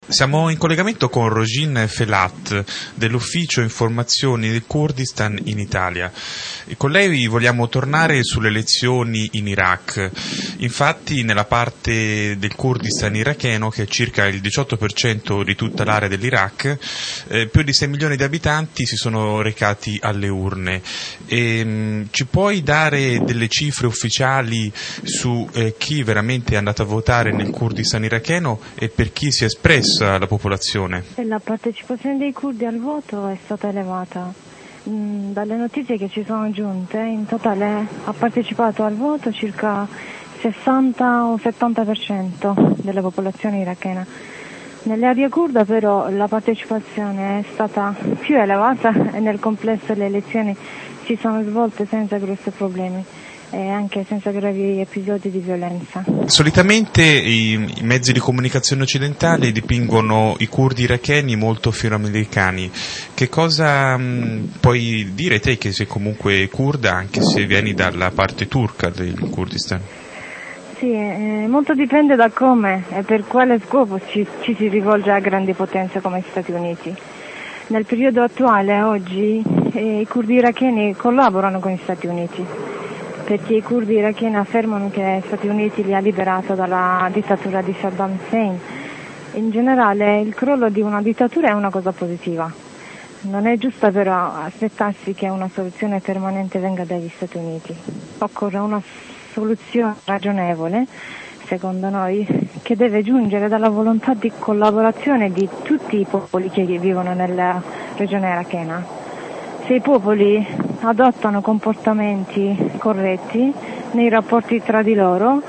Siamo in collegamento con Rojin Felat dell'Ufficio Informazioni del Kurdistan in Italia. Con lei vogliamo tornare sulle elezioni in Iraq. Infatti nella parte del Kurdistan iracheno, che è circa il 18% di tutta l'area dell'Iraq, più di 6 milioni di abitanti si sono recati alle urne. Ci puoi dare delle cifre ufficiali su chi veramente è andato a votare nel Kurdistan iracheno e per chi si è espresso la popolazione? La partecipazione dei curdi al voto è stata elevata. Dalle notizie che ci sono giunte, in totale ha partecipato al voto circa 60 o 70% della popolazione irachena. Nell'area kurda però la partecipazione è stata più elevata e nel complesso le elezioni si sono svolte senza grossi problemi e anche senza gravi episodi di violenza. Solitamente i mezzi di comunicazione occidentali dipingono i curdi iracheni molto filoamericani. Che cosa puoi dire te, che sei comunque kurda, anche se vieni dalla parte turca del Kurdistan? Sì, molto dipende da come e per quale scopo ci si rivolge a grandi potenze come gli Stati Uniti. Nel periodo attuale, oggi, i curdi iracheni collaborano con gli Stati Uniti, perché i curdi iracheni affermano che gli Stati Uniti li ha liberato dalla dittatura di Saddam Hussein. In generale il crollo di una dittatura è una cosa positiva. Non è giusto però aspettarsi che una soluzione permanente venga dagli Stati Uniti. Occorre una soluzione ragionevole, secondo noi, che deve giungere dalla volontà di collaborazione di tutti i popoli che vivono nella regione irachena. Se i popoli adottano comportamenti corretti nei rapporti tra di loro,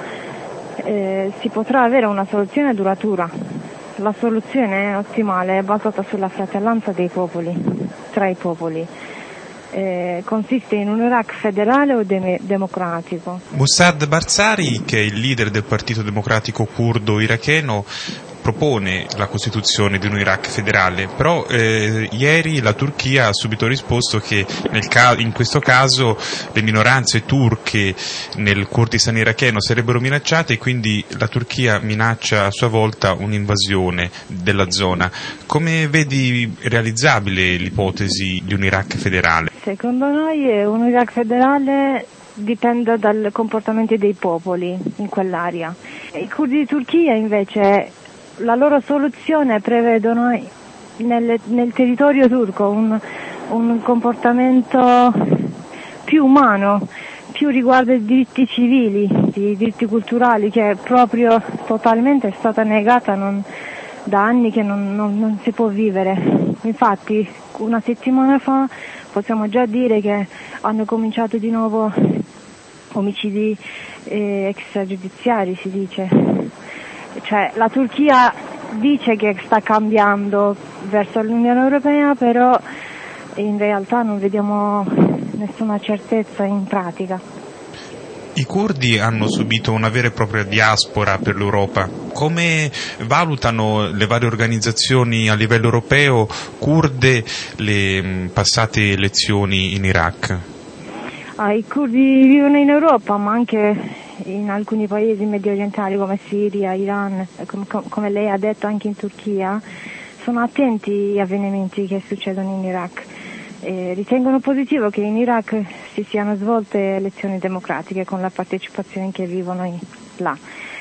si potrà avere una soluzione duratura. La soluzione ottimale è basata sulla fratellanza dei popoli, tra i popoli. Consiste in un Iraq federale o democratico. Mussad Barzari, che è il leader del Partito Democratico Curdo iracheno, propone la costituzione di un Iraq federale, però ieri la Turchia ha subito risposto che in questo caso le minoranze turche nel Kurdistan iracheno sarebbero minacciate e quindi la Turchia minaccia a sua volta un'invasione della zona. Come vedi realizzabile l'ipotesi di un Iraq federale? Secondo noi un Iraq federale dipende dal comportamento dei popoli in quell'area. I curdi di Turchia invece, la loro soluzione prevedono nel territorio turco un comportamento più umano, più riguardo ai diritti civili, i diritti culturali, che proprio totalmente è stata negata da anni, che non si può vivere. Infatti una settimana fa possiamo già dire che hanno cominciato di nuovo omicidi extragiudiziari, si dice. Cioè la Turchia dice che sta cambiando verso l'Unione Europea, però in realtà non vediamo nessuna certezza in pratica. I curdi hanno subito una vera e propria diaspora per l'Europa. Come valutano le varie organizzazioni a livello europeo kurde le passate elezioni in Iraq? I curdi vivono in Europa, ma anche in alcuni paesi medio orientali come Siria, Iran, come lei ha detto anche in Turchia, sono attenti agli avvenimenti che succedono in Iraq. Ritengono positivo che in Iraq si siano svolte elezioni democratiche con la partecipazione che vivono là.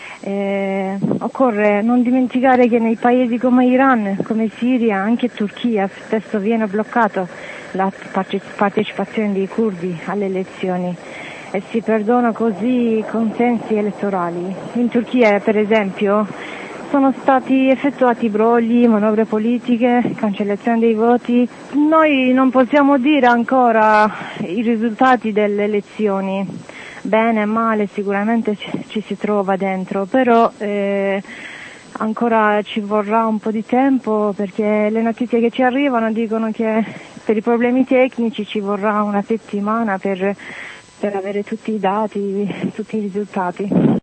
Occorre non dimenticare che nei paesi come Iran, come Siria, anche Turchia spesso viene bloccato la partecipazione dei curdi alle elezioni e si perdono così consensi elettorali. In Turchia, per esempio, sono stati effettuati brogli, manovre politiche, cancellazione dei voti. Noi non possiamo dire ancora i risultati delle elezioni, bene e male sicuramente ci si trova dentro, però ancora ci vorrà un po' di tempo, perché le notizie che ci arrivano dicono che per i problemi tecnici ci vorrà una settimana per avere tutti i dati, tutti i risultati.